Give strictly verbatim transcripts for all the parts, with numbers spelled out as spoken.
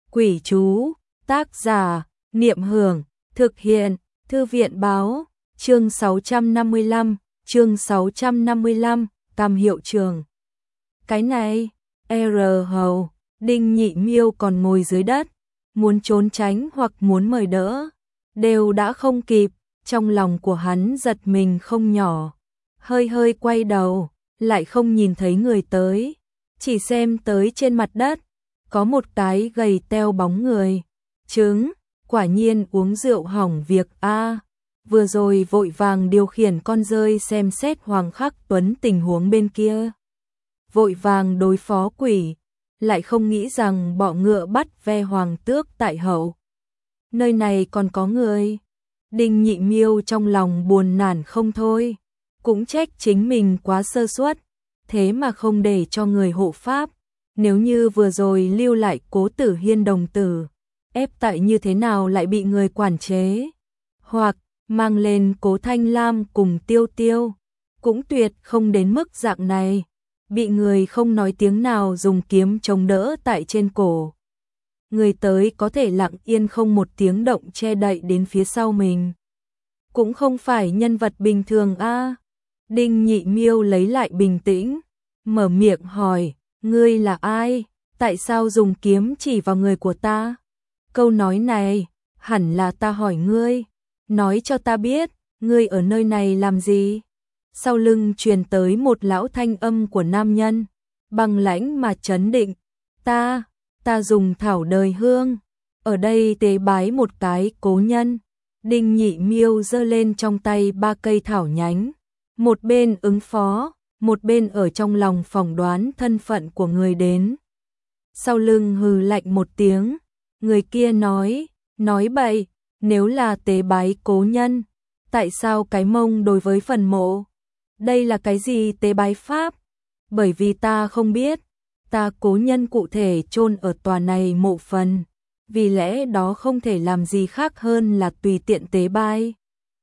Quỷ chú, tác giả, Niệm Hưởng, thực hiện, Thư viện báo, chương sáu trăm năm mươi lăm, chương sáu trăm năm mươi lăm, Cam hiệu trường. Cái này, R hầu, Đinh Nhị Miêu còn ngồi dưới đất, muốn trốn tránh hoặc muốn mời đỡ, đều đã không kịp, trong lòng của hắn giật mình không nhỏ, hơi hơi quay đầu, lại không nhìn thấy người tới, chỉ xem tới trên mặt đất, có một cái gầy teo bóng người, trứng, quả nhiên uống rượu hỏng việc a. Vừa rồi vội vàng điều khiển con rơi xem xét Hoàng Khắc Tuấn tình huống bên kia, vội vàng đối phó quỷ, lại không nghĩ rằng bọ ngựa bắt ve hoàng tước tại hậu. Nơi này còn có người. Đinh Nhị Miêu trong lòng buồn nản không thôi, cũng trách chính mình quá sơ suất, thế mà không để cho người hộ pháp, nếu như vừa rồi lưu lại Cố Tử Hiên đồng tử, ép tại như thế nào lại bị người quản chế, hoặc mang lên Cố Thanh Lam cùng Tiêu Tiêu, cũng tuyệt không đến mức dạng này, bị người không nói tiếng nào dùng kiếm chống đỡ tại trên cổ. Người tới có thể lặng yên không một tiếng động che đậy đến phía sau mình, cũng không phải nhân vật bình thường a. Đinh Nhị Miêu lấy lại bình tĩnh, mở miệng hỏi, ngươi là ai, tại sao dùng kiếm chỉ vào người của ta? Câu nói này, hẳn là ta hỏi ngươi, nói cho ta biết, ngươi ở nơi này làm gì? Sau lưng truyền tới một lão thanh âm của nam nhân, băng lãnh mà trấn định, ta, ta dùng thảo đời hương, ở đây tế bái một cái cố nhân. Đinh Nhị Miêu giơ lên trong tay ba cây thảo nhánh, một bên ứng phó, một bên ở trong lòng phỏng đoán thân phận của người đến. Sau lưng hừ lạnh một tiếng, người kia nói, nói bậy, nếu là tế bái cố nhân, tại sao cái mông đối với phần mộ? Đây là cái gì tế bái pháp? Bởi vì ta không biết, ta cố nhân cụ thể chôn ở tòa này mộ phần, vì lẽ đó không thể làm gì khác hơn là tùy tiện tế bái.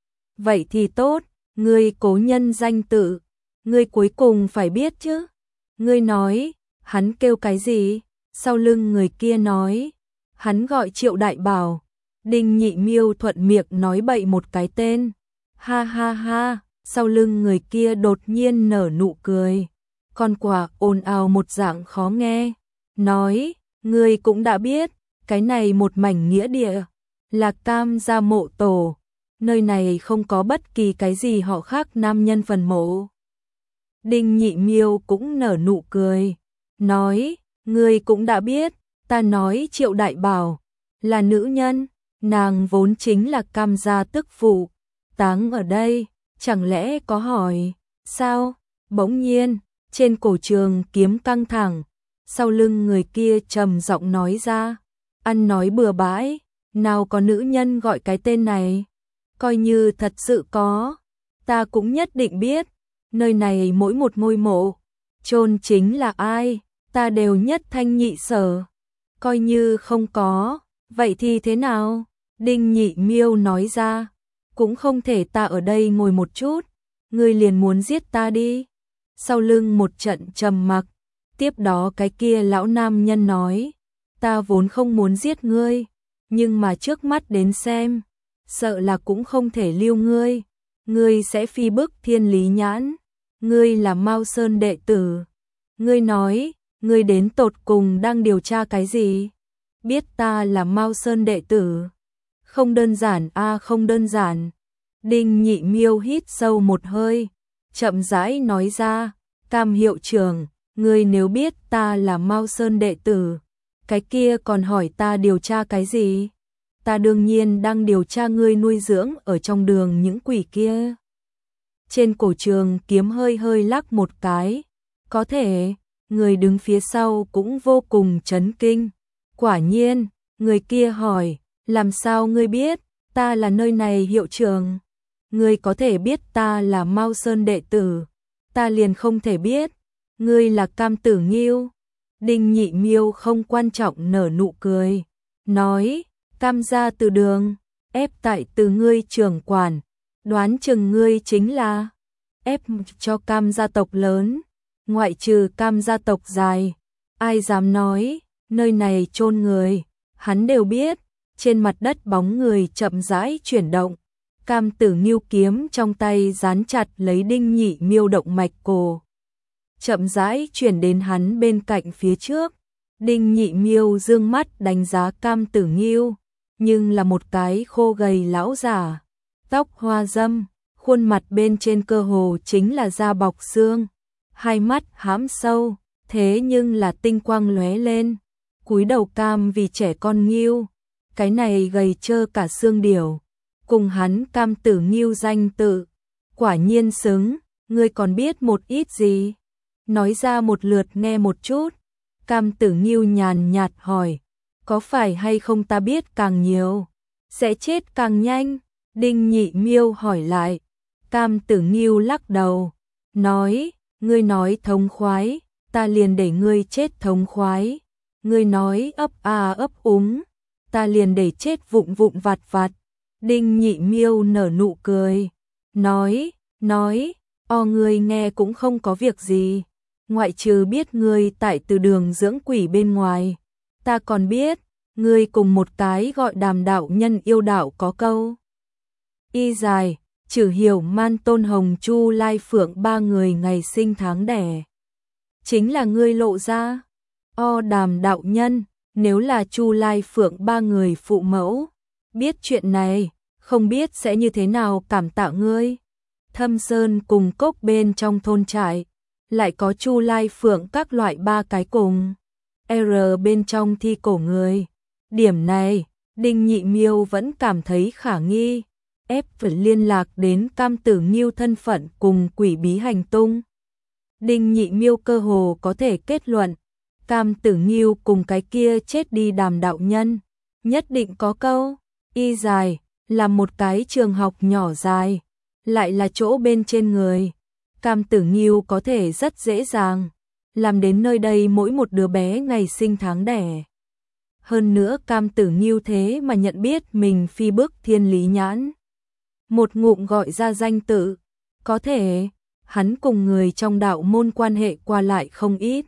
Vậy thì tốt, ngươi cố nhân danh tự, ngươi cuối cùng phải biết chứ. Ngươi nói, hắn kêu cái gì? Sau lưng người kia nói, hắn gọi Triệu Đại Bảo. Đinh Nhị Miêu thuận miệng nói bậy một cái tên. Ha ha ha, sau lưng người kia đột nhiên nở nụ cười. Con quả ồn ào một dạng khó nghe. Nói, ngươi cũng đã biết, cái này một mảnh nghĩa địa, là Cam gia mộ tổ. Nơi này không có bất kỳ cái gì họ khác nam nhân phần mộ. Đinh Nhị Miêu cũng nở nụ cười, nói, ngươi cũng đã biết, ta nói Triệu Đại Bảo là nữ nhân, nàng vốn chính là Cam gia tức phụ, táng ở đây, chẳng lẽ có hỏi, sao? Bỗng nhiên, trên cổ trường kiếm căng thẳng, sau lưng người kia trầm giọng nói ra, ăn nói bừa bãi, nào có nữ nhân gọi cái tên này, coi như thật sự có, ta cũng nhất định biết. Nơi này mỗi một ngôi mộ, chôn chính là ai, ta đều nhất thanh nhị sở. Coi như không có, vậy thì thế nào? Đinh Nhị Miêu nói ra, cũng không thể ta ở đây ngồi một chút, ngươi liền muốn giết ta đi. Sau lưng một trận trầm mặc, tiếp đó cái kia lão nam nhân nói, ta vốn không muốn giết ngươi, nhưng mà trước mắt đến xem, sợ là cũng không thể lưu ngươi. Ngươi sẽ phi bức thiên lý nhãn, ngươi là Mao Sơn đệ tử. Ngươi nói, ngươi đến tột cùng đang điều tra cái gì? Biết ta là Mao Sơn đệ tử. Không đơn giản a à, không đơn giản. Đinh Nhị Miêu hít sâu một hơi, chậm rãi nói ra, Cam hiệu trưởng, ngươi nếu biết ta là Mao Sơn đệ tử, cái kia còn hỏi ta điều tra cái gì? Ta đương nhiên đang điều tra ngươi nuôi dưỡng ở trong đường những quỷ kia. Trên cổ trường kiếm hơi hơi lắc một cái, có thể, người đứng phía sau cũng vô cùng chấn kinh. Quả nhiên, người kia hỏi, làm sao ngươi biết, ta là nơi này hiệu trưởng? Ngươi có thể biết ta là Mao Sơn đệ tử, ta liền không thể biết, ngươi là Cam Tử Nghiêu. Đinh Nhị Miêu không quan trọng nở nụ cười, nói, Cam gia từ đường, ép tại từ ngươi trưởng quản, đoán chừng ngươi chính là ép cho Cam gia tộc lớn, ngoại trừ Cam gia tộc dài, ai dám nói, nơi này chôn người, hắn đều biết. Trên mặt đất bóng người chậm rãi chuyển động. Cam Tử Nghiêu kiếm trong tay dán chặt lấy Đinh Nhị Miêu động mạch cổ. Chậm rãi chuyển đến hắn bên cạnh phía trước. Đinh Nhị Miêu dương mắt đánh giá Cam Tử Nghiêu, nhưng là một cái khô gầy lão giả, tóc hoa râm, khuôn mặt bên trên cơ hồ chính là da bọc xương, hai mắt hãm sâu, thế nhưng là tinh quang lóe lên, cúi đầu cam vì trẻ con Nghiêu, cái này gầy trơ cả xương điểu, cùng hắn Cam Tử Nghiêu danh tự, quả nhiên xứng, ngươi còn biết một ít gì? Nói ra một lượt nghe một chút. Cam Tử Nghiêu nhàn nhạt hỏi, có phải hay không ta biết càng nhiều, sẽ chết càng nhanh? Đinh Nhị Miêu hỏi lại. Cam Tử Nghiêu lắc đầu, nói, ngươi nói thống khoái, ta liền để ngươi chết thống khoái. Ngươi nói ấp a ấp úng, ta liền để chết vụng vụng vặt vặt. Đinh Nhị Miêu nở nụ cười, nói, nói, o ngươi nghe cũng không có việc gì. Ngoại trừ biết ngươi tại từ đường dưỡng quỷ bên ngoài, ta còn biết, ngươi cùng một cái gọi Đàm đạo nhân yêu đạo có câu. Y dài, Trử Hiểu Man Tôn Hồng Chu Lai Phượng ba người ngày sinh tháng đẻ. Chính là ngươi lộ ra. O Đàm đạo nhân, nếu là Chu Lai Phượng ba người phụ mẫu, biết chuyện này, không biết sẽ như thế nào cảm tạ ngươi. Thâm Sơn cùng cốc bên trong thôn trại, lại có Chu Lai Phượng các loại ba cái cùng R bên trong thi cổ người. Điểm này, Đinh Nhị Miêu vẫn cảm thấy khả nghi, ép phải liên lạc đến Cam Tử Nghiêu thân phận cùng quỷ bí hành tung. Đinh Nhị Miêu cơ hồ có thể kết luận, Cam Tử Nghiêu cùng cái kia chết đi Đàm đạo nhân, nhất định có câu. Y dài, là một cái trường học nhỏ dài, lại là chỗ bên trên người. Cam Tử Nghiêu có thể rất dễ dàng làm đến nơi đây mỗi một đứa bé ngày sinh tháng đẻ. Hơn nữa Cam Tử Nghiêu thế mà nhận biết mình phi bức Thiên Lý Nhãn. Một ngụm gọi ra danh tự, có thể hắn cùng người trong đạo môn quan hệ qua lại không ít.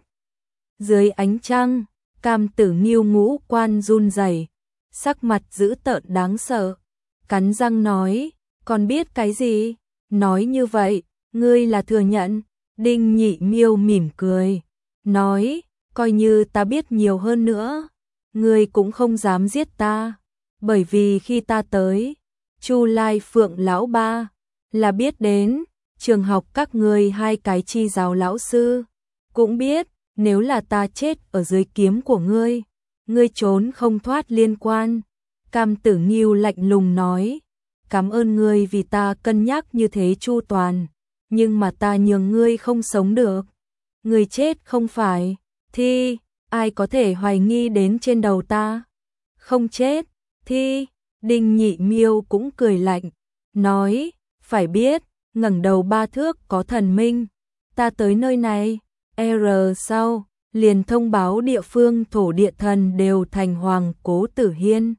Dưới ánh trăng, Cam Tử Nghiêu ngũ quan run rẩy, sắc mặt dữ tợn đáng sợ, cắn răng nói, còn biết cái gì? Nói như vậy, ngươi là thừa nhận. Đinh Nhị Miêu mỉm cười, nói, coi như ta biết nhiều hơn nữa, ngươi cũng không dám giết ta, bởi vì khi ta tới, Chu Lai Phượng lão ba là biết đến, trường học các ngươi hai cái chi giáo lão sư cũng biết, nếu là ta chết ở dưới kiếm của ngươi, ngươi trốn không thoát liên quan. Cam Tử Nghiêu lạnh lùng nói, cảm ơn ngươi vì ta cân nhắc như thế chu toàn, nhưng mà ta nhường ngươi không sống được. Ngươi chết không phải, thì ai có thể hoài nghi đến trên đầu ta? Không chết, thì Đinh Nhị Miêu cũng cười lạnh, nói, phải biết, ngẩng đầu ba thước có thần minh, ta tới nơi này, R sau, liền thông báo địa phương thổ địa thần đều thành hoàng Cố Tử Hiên.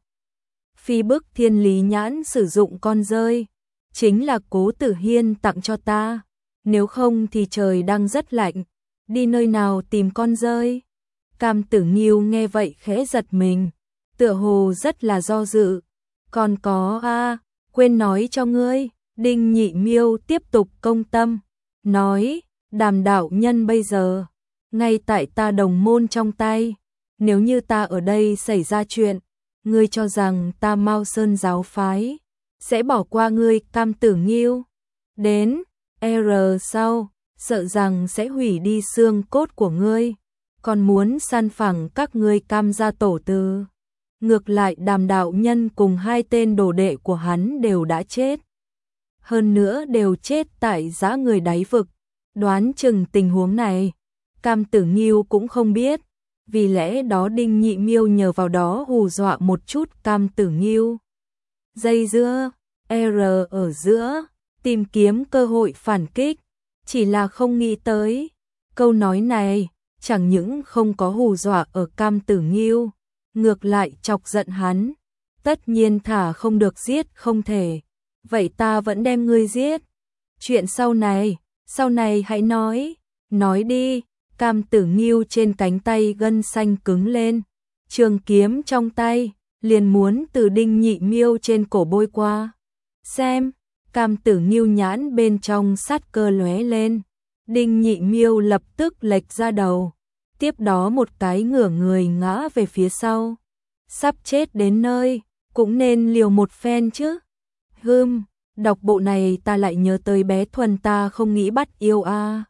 Phi bức Thiên Lý Nhãn sử dụng con rơi, chính là Cố Tử Hiên tặng cho ta, nếu không thì trời đang rất lạnh, đi nơi nào tìm con rơi? Cam Tử Nghiêu nghe vậy khẽ giật mình, tựa hồ rất là do dự. Còn có a, quên nói cho ngươi. Đinh Nhị Miêu tiếp tục công tâm, nói, Đàm đạo nhân bây giờ ngay tại ta đồng môn trong tay, nếu như ta ở đây xảy ra chuyện, ngươi cho rằng ta Mao Sơn giáo phái sẽ bỏ qua ngươi? Cam Tử Nghiêu đến R sau, sợ rằng sẽ hủy đi xương cốt của ngươi, còn muốn san phẳng các ngươi Cam gia tổ tư. Ngược lại Đàm đạo nhân cùng hai tên đồ đệ của hắn đều đã chết, hơn nữa đều chết tại giã người đáy vực. Đoán chừng tình huống này Cam Tử Nghiêu cũng không biết, vì lẽ đó Đinh Nhị Miêu nhờ vào đó hù dọa một chút Cam Tử Nghiêu. Dây dưa, R ở giữa, tìm kiếm cơ hội phản kích, chỉ là không nghĩ tới. Câu nói này chẳng những không có hù dọa ở Cam Tử Nghiêu, ngược lại chọc giận hắn. Tất nhiên thả không được giết không thể, vậy ta vẫn đem ngươi giết. Chuyện sau này, sau này hãy nói, nói đi. Cam Tử Nghiêu trên cánh tay gân xanh cứng lên, trường kiếm trong tay, liền muốn từ Đinh Nhị Miêu trên cổ bôi qua. Xem, Cam Tử Nghiêu nhãn bên trong sát cơ lóe lên. Đinh Nhị Miêu lập tức lệch ra đầu, tiếp đó một cái ngửa người ngã về phía sau. Sắp chết đến nơi, cũng nên liều một phen chứ. Hừm, đọc bộ này ta lại nhớ tới bé Thuần ta không nghĩ bắt yêu a. À.